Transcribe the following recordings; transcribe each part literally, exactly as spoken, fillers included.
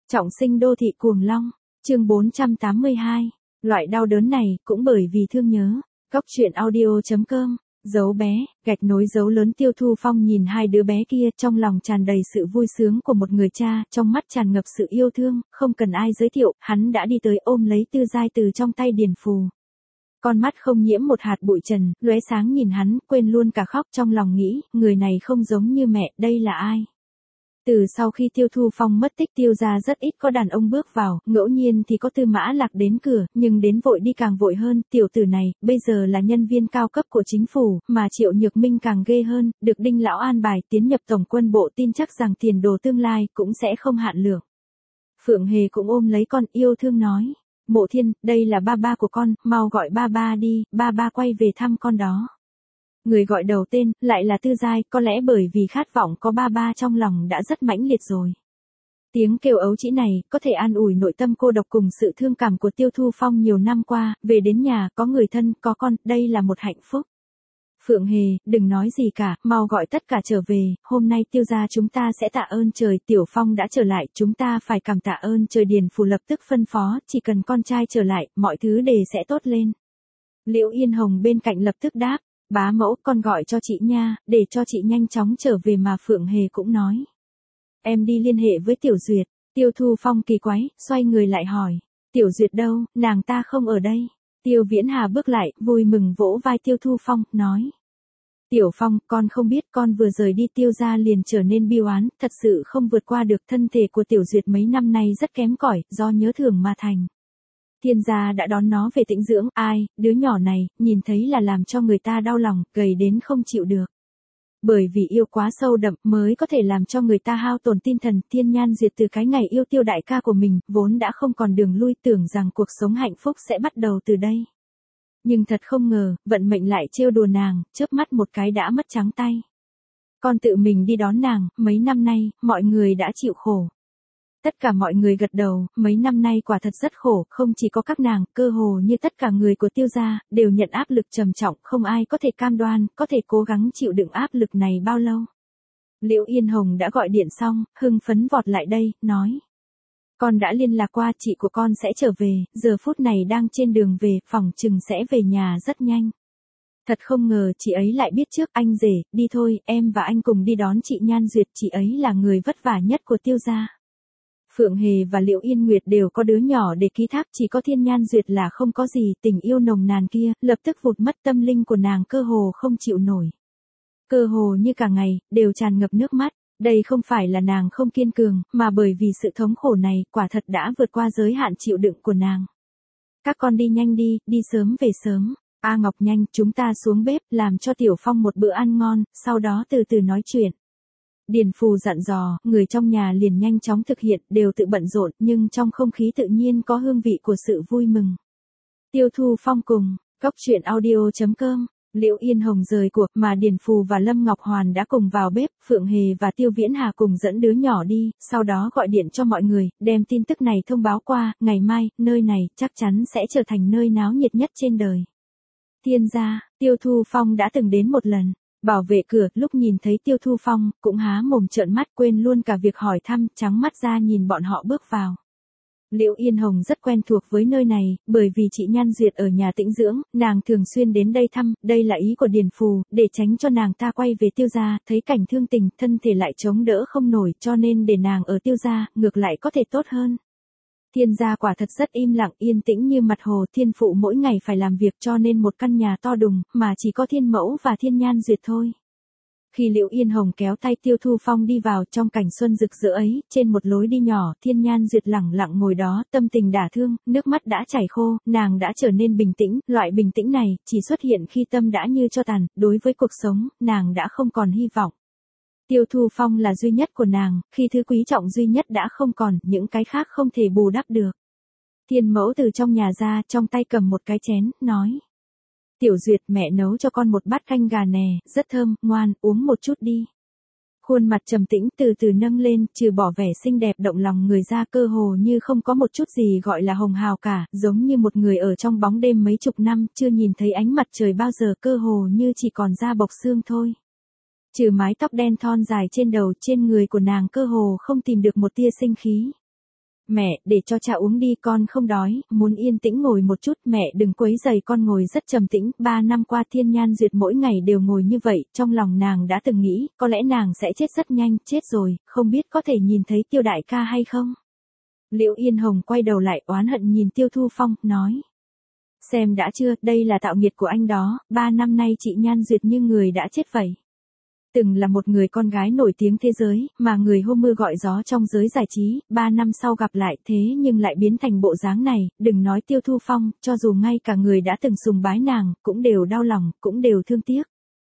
Trọng sinh đô thị cuồng long, chương bốn trăm tám mươi hai. Loại đau đớn này cũng bởi vì thương nhớ. Góc truyện audio chấm com, dấu bé, gạch nối dấu lớn. Tiêu Thu Phong nhìn hai đứa bé kia, trong lòng tràn đầy sự vui sướng của một người cha, trong mắt tràn ngập sự yêu thương, không cần ai giới thiệu, hắn đã đi tới ôm lấy Tư Giai từ trong tay Điền Phù. Con mắt không nhiễm một hạt bụi trần, lóe sáng nhìn hắn, quên luôn cả khóc, trong lòng nghĩ, người này không giống như mẹ, đây là ai? Từ sau khi Tiêu Thu Phong mất tích, Tiêu gia rất ít có đàn ông bước vào, ngẫu nhiên thì có Tư Mã Lạc đến cửa, nhưng đến vội đi càng vội hơn. Tiểu tử này, bây giờ là nhân viên cao cấp của chính phủ, mà Triệu Nhược Minh càng ghê hơn, được Đinh Lão an bài tiến nhập tổng quân bộ, tin chắc rằng tiền đồ tương lai cũng sẽ không hạn lượng. Phượng Hề cũng ôm lấy con, yêu thương nói, Mộ Thiên, đây là ba ba của con, mau gọi ba ba đi, ba ba quay về thăm con đó. Người gọi đầu tên, lại là Tư Giai, có lẽ bởi vì khát vọng có ba ba trong lòng đã rất mãnh liệt rồi. Tiếng kêu ấu trĩ này, có thể an ủi nội tâm cô độc cùng sự thương cảm của Tiêu Thu Phong nhiều năm qua, về đến nhà, có người thân, có con, đây là một hạnh phúc. Phượng Hề, đừng nói gì cả, mau gọi tất cả trở về, hôm nay Tiêu gia chúng ta sẽ tạ ơn trời, Tiểu Phong đã trở lại, chúng ta phải cảm tạ ơn trời. Điền Phù lập tức phân phó, chỉ cần con trai trở lại, mọi thứ đều sẽ tốt lên. Liễu Yên Hồng bên cạnh lập tức đáp, bá mẫu, con gọi cho chị nha, để cho chị nhanh chóng trở về. Mà Phượng Hề cũng nói, em đi liên hệ với Tiểu Duyệt. Tiêu Thu Phong kỳ quái, xoay người lại hỏi, Tiểu Duyệt đâu, nàng ta không ở đây. Tiêu Viễn Hà bước lại, vui mừng vỗ vai Tiêu Thu Phong, nói, Tiểu Phong, con không biết, con vừa rời đi Tiêu gia liền trở nên bi oán, thật sự không vượt qua được. Thân thể của Tiểu Duyệt mấy năm nay rất kém cỏi, do nhớ thương mà thành. Thiên gia đã đón nó về tĩnh dưỡng, ai, đứa nhỏ này, nhìn thấy là làm cho người ta đau lòng, gầy đến không chịu được. Bởi vì yêu quá sâu đậm mới có thể làm cho người ta hao tổn tinh thần. Thiên Nhan Duyệt từ cái ngày yêu Tiêu đại ca của mình, vốn đã không còn đường lui, tưởng rằng cuộc sống hạnh phúc sẽ bắt đầu từ đây. Nhưng thật không ngờ, vận mệnh lại trêu đùa nàng, chớp mắt một cái đã mất trắng tay. Con tự mình đi đón nàng, mấy năm nay, mọi người đã chịu khổ. Tất cả mọi người gật đầu, mấy năm nay quả thật rất khổ, không chỉ có các nàng, cơ hồ như tất cả người của Tiêu gia, đều nhận áp lực trầm trọng, không ai có thể cam đoan, có thể cố gắng chịu đựng áp lực này bao lâu. Liễu Yên Hồng đã gọi điện xong, hưng phấn vọt lại đây, nói. Con đã liên lạc qua, chị của con sẽ trở về, giờ phút này đang trên đường về, phỏng chừng sẽ về nhà rất nhanh. Thật không ngờ chị ấy lại biết trước. Anh rể, đi thôi, em và anh cùng đi đón chị Nhan Duyệt, chị ấy là người vất vả nhất của Tiêu gia. Phượng Hề và Liễu Yên Nguyệt đều có đứa nhỏ để ký thác, chỉ có Thiên Nhan Duyệt là không có gì. Tình yêu nồng nàn kia, lập tức vụt mất, tâm linh của nàng cơ hồ không chịu nổi. Cơ hồ như cả ngày, đều tràn ngập nước mắt. Đây không phải là nàng không kiên cường, mà bởi vì sự thống khổ này, quả thật đã vượt qua giới hạn chịu đựng của nàng. Các con đi nhanh đi, đi sớm về sớm. A Ngọc, nhanh, chúng ta xuống bếp, làm cho Tiểu Phong một bữa ăn ngon, sau đó từ từ nói chuyện. Điền Phù dặn dò, người trong nhà liền nhanh chóng thực hiện, đều tự bận rộn, nhưng trong không khí tự nhiên có hương vị của sự vui mừng. Tiêu Thu Phong cùng, góc truyện audio chấm com, Liễu Yên Hồng rời cuộc, mà Điền Phù và Lâm Ngọc Hoàn đã cùng vào bếp. Phượng Hề và Tiêu Viễn Hà cùng dẫn đứa nhỏ đi, sau đó gọi điện cho mọi người, đem tin tức này thông báo qua, ngày mai, nơi này, chắc chắn sẽ trở thành nơi náo nhiệt nhất trên đời. Thiên gia, Tiêu Thu Phong đã từng đến một lần. Bảo vệ cửa, lúc nhìn thấy Tiêu Thu Phong, cũng há mồm trợn mắt, quên luôn cả việc hỏi thăm, trắng mắt ra nhìn bọn họ bước vào. Liễu Yên Hồng rất quen thuộc với nơi này, bởi vì chị Nhan Duyệt ở nhà tĩnh dưỡng, nàng thường xuyên đến đây thăm, đây là ý của Điền Phù, để tránh cho nàng ta quay về Tiêu gia, thấy cảnh thương tình, thân thể lại chống đỡ không nổi, cho nên để nàng ở Tiêu gia, ngược lại có thể tốt hơn. Thiên gia quả thật rất im lặng, yên tĩnh như mặt hồ. Thiên phụ mỗi ngày phải làm việc, cho nên một căn nhà to đùng, mà chỉ có Thiên Mẫu và Thiên Nhan Duyệt thôi. Khi Liễu Yên Hồng kéo tay Tiêu Thu Phong đi vào trong cảnh xuân rực rỡ ấy, trên một lối đi nhỏ, Thiên Nhan Duyệt lẳng lặng ngồi đó, tâm tình đả thương, nước mắt đã chảy khô, nàng đã trở nên bình tĩnh, loại bình tĩnh này chỉ xuất hiện khi tâm đã như tro tàn, đối với cuộc sống, nàng đã không còn hy vọng. Tiêu Thu Phong là duy nhất của nàng, khi thứ quý trọng duy nhất đã không còn, những cái khác không thể bù đắp được. Thiên Mẫu từ trong nhà ra, trong tay cầm một cái chén, nói. Tiểu Duyệt, mẹ nấu cho con một bát canh gà nè, rất thơm, ngoan, uống một chút đi. Khuôn mặt trầm tĩnh từ từ nâng lên, trừ bỏ vẻ xinh đẹp động lòng người ra, cơ hồ như không có một chút gì gọi là hồng hào cả, giống như một người ở trong bóng đêm mấy chục năm, chưa nhìn thấy ánh mặt trời bao giờ, cơ hồ như chỉ còn da bọc xương thôi. Trừ mái tóc đen thon dài trên đầu, trên người của nàng cơ hồ không tìm được một tia sinh khí. Mẹ, để cho cha uống đi, con không đói, muốn yên tĩnh ngồi một chút, mẹ đừng quấy rầy con. Ngồi rất trầm tĩnh, ba năm qua Thiên Nhan Duyệt mỗi ngày đều ngồi như vậy, trong lòng nàng đã từng nghĩ, có lẽ nàng sẽ chết rất nhanh, chết rồi, không biết có thể nhìn thấy Tiêu đại ca hay không. Liễu Yên Hồng quay đầu lại oán hận nhìn Tiêu Thu Phong, nói. Xem đã chưa, đây là tạo nghiệt của anh đó, ba năm nay chị Nhan Duyệt như người đã chết vậy. Từng là một người con gái nổi tiếng thế giới, mà người hô mưa gọi gió trong giới giải trí, ba năm sau gặp lại thế nhưng lại biến thành bộ dáng này, đừng nói Tiêu Thu Phong, cho dù ngay cả người đã từng sùng bái nàng, cũng đều đau lòng, cũng đều thương tiếc.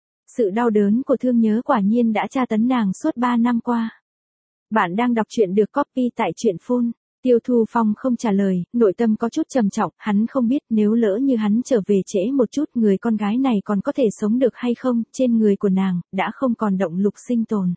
Sự đau đớn của thương nhớ quả nhiên đã tra tấn nàng suốt ba năm qua. Bạn đang đọc truyện được copy tại truyện phone. Tiêu Thu Phong không trả lời, nội tâm có chút trầm trọng, hắn không biết nếu lỡ như hắn trở về trễ một chút người con gái này còn có thể sống được hay không, trên người của nàng, đã không còn động lực sinh tồn.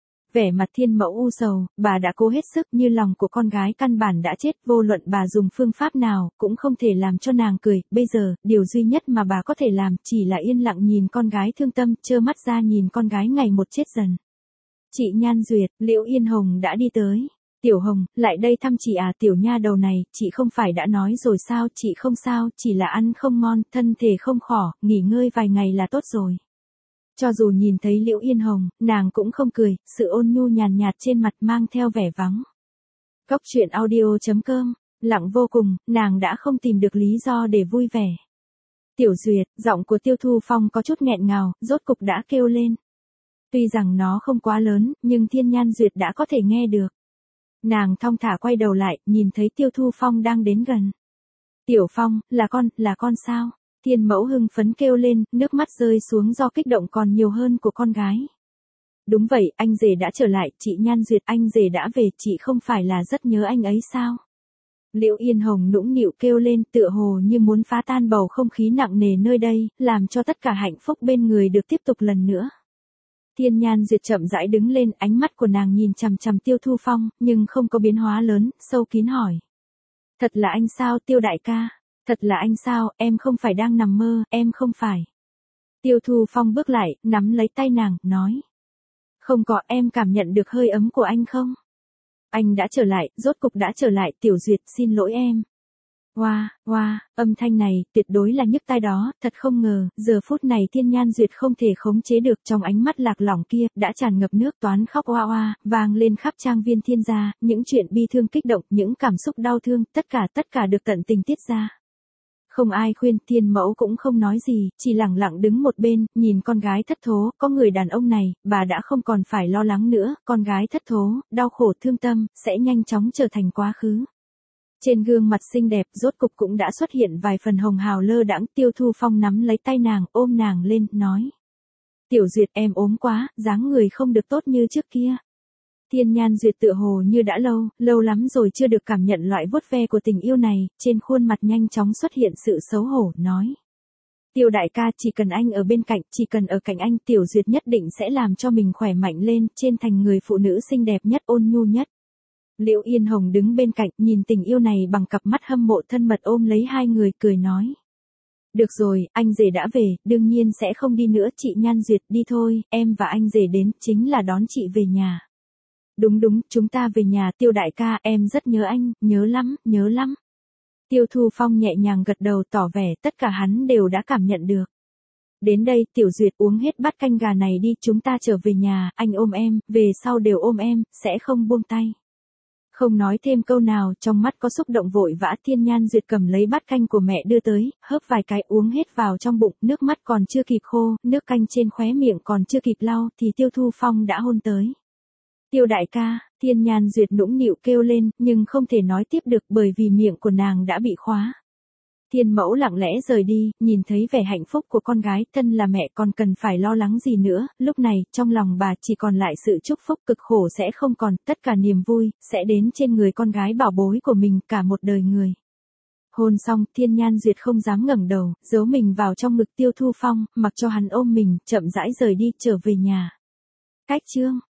Vẻ mặt Thiên Mẫu u sầu, bà đã cố hết sức như lòng của con gái căn bản đã chết, vô luận bà dùng phương pháp nào, cũng không thể làm cho nàng cười, bây giờ, điều duy nhất mà bà có thể làm chỉ là yên lặng nhìn con gái thương tâm, trơ mắt ra nhìn con gái ngày một chết dần. Chị Nhan Duyệt, Liễu Yên Hồng đã đi tới. Tiểu Hồng, lại đây thăm chị à, tiểu nha đầu này, chị không phải đã nói rồi sao, chị không sao, chỉ là ăn không ngon, thân thể không khỏe, nghỉ ngơi vài ngày là tốt rồi. Cho dù nhìn thấy Liễu Yên Hồng, nàng cũng không cười, sự ôn nhu nhàn nhạt trên mặt mang theo vẻ vắng. Cốc truyện audio chấm com, lặng vô cùng, nàng đã không tìm được lý do để vui vẻ. Tiểu Duyệt, giọng của Tiêu Thu Phong có chút nghẹn ngào, rốt cục đã kêu lên. Tuy rằng nó không quá lớn, nhưng Thiên Nhan Duyệt đã có thể nghe được. Nàng thong thả quay đầu lại, nhìn thấy Tiêu Thu Phong đang đến gần. Tiểu Phong, là con, là con sao? Thiên Mẫu hưng phấn kêu lên, nước mắt rơi xuống do kích động còn nhiều hơn của con gái. Đúng vậy, anh rể đã trở lại, chị Nhan Duyệt, anh rể đã về, chị không phải là rất nhớ anh ấy sao? Liễu Yên Hồng nũng nịu kêu lên, tựa hồ như muốn phá tan bầu không khí nặng nề nơi đây, làm cho tất cả hạnh phúc bên người được tiếp tục lần nữa. Thiên Nhan Duyệt chậm rãi đứng lên, ánh mắt của nàng nhìn chằm chằm Tiêu Thu Phong, nhưng không có biến hóa lớn, sâu kín hỏi. Thật là anh sao, Tiêu đại ca? Thật là anh sao, em không phải đang nằm mơ, em không phải. Tiêu Thu Phong bước lại, nắm lấy tay nàng, nói. Không có, em cảm nhận được hơi ấm của anh không? Anh đã trở lại, rốt cục đã trở lại, Tiểu Duyệt, xin lỗi em. Hoa, hoa, âm thanh này, tuyệt đối là nhức tai đó, thật không ngờ, giờ phút này Thiên Nhan Duyệt không thể khống chế được, trong ánh mắt lạc lỏng kia, đã tràn ngập nước toán khóc oa oa, vang lên khắp trang viên Thiên gia, những chuyện bi thương kích động, những cảm xúc đau thương, tất cả tất cả được tận tình tiết ra. Không ai khuyên, Thiên Mẫu cũng không nói gì, chỉ lặng lặng đứng một bên, nhìn con gái thất thố, có người đàn ông này, bà đã không còn phải lo lắng nữa, con gái thất thố, đau khổ thương tâm, sẽ nhanh chóng trở thành quá khứ. Trên gương mặt xinh đẹp, rốt cục cũng đã xuất hiện vài phần hồng hào lơ đãng, Tiêu Thu Phong nắm lấy tay nàng, ôm nàng lên, nói. Tiểu Duyệt, em ốm quá, dáng người không được tốt như trước kia. Thiên Nhan Duyệt tựa hồ như đã lâu, lâu lắm rồi chưa được cảm nhận loại vuốt ve của tình yêu này, trên khuôn mặt nhanh chóng xuất hiện sự xấu hổ, nói. Tiêu đại ca, chỉ cần anh ở bên cạnh, chỉ cần ở cạnh anh, Tiểu Duyệt nhất định sẽ làm cho mình khỏe mạnh lên, trên thành người phụ nữ xinh đẹp nhất, ôn nhu nhất. Liễu Yên Hồng đứng bên cạnh, nhìn tình yêu này bằng cặp mắt hâm mộ thân mật, ôm lấy hai người, cười nói. Được rồi, anh rể đã về, đương nhiên sẽ không đi nữa, chị Nhan Duyệt, đi thôi, em và anh rể đến, chính là đón chị về nhà. Đúng đúng, chúng ta về nhà, Tiêu đại ca, em rất nhớ anh, nhớ lắm, nhớ lắm. Tiêu Thu Phong nhẹ nhàng gật đầu, tỏ vẻ tất cả hắn đều đã cảm nhận được. Đến đây, Tiểu Duyệt, uống hết bát canh gà này đi, chúng ta trở về nhà, anh ôm em, về sau đều ôm em, sẽ không buông tay. Không nói thêm câu nào, trong mắt có xúc động vội vã, Thiên Nhan Duyệt cầm lấy bát canh của mẹ đưa tới, hớp vài cái uống hết vào trong bụng, nước mắt còn chưa kịp khô, nước canh trên khóe miệng còn chưa kịp lau, thì Tiêu Thu Phong đã hôn tới. Tiêu đại ca, Thiên Nhan Duyệt nũng nịu kêu lên, nhưng không thể nói tiếp được bởi vì miệng của nàng đã bị khóa. Thiên Mẫu lặng lẽ rời đi, nhìn thấy vẻ hạnh phúc của con gái, thân là mẹ còn cần phải lo lắng gì nữa, lúc này, trong lòng bà chỉ còn lại sự chúc phúc, cực khổ sẽ không còn, tất cả niềm vui, sẽ đến trên người con gái bảo bối của mình cả một đời người. Hôn xong, Thiên Nhan Duyệt không dám ngẩng đầu, giấu mình vào trong ngực Tiêu Thu Phong, mặc cho hắn ôm mình, chậm rãi rời đi, trở về nhà. Cách chương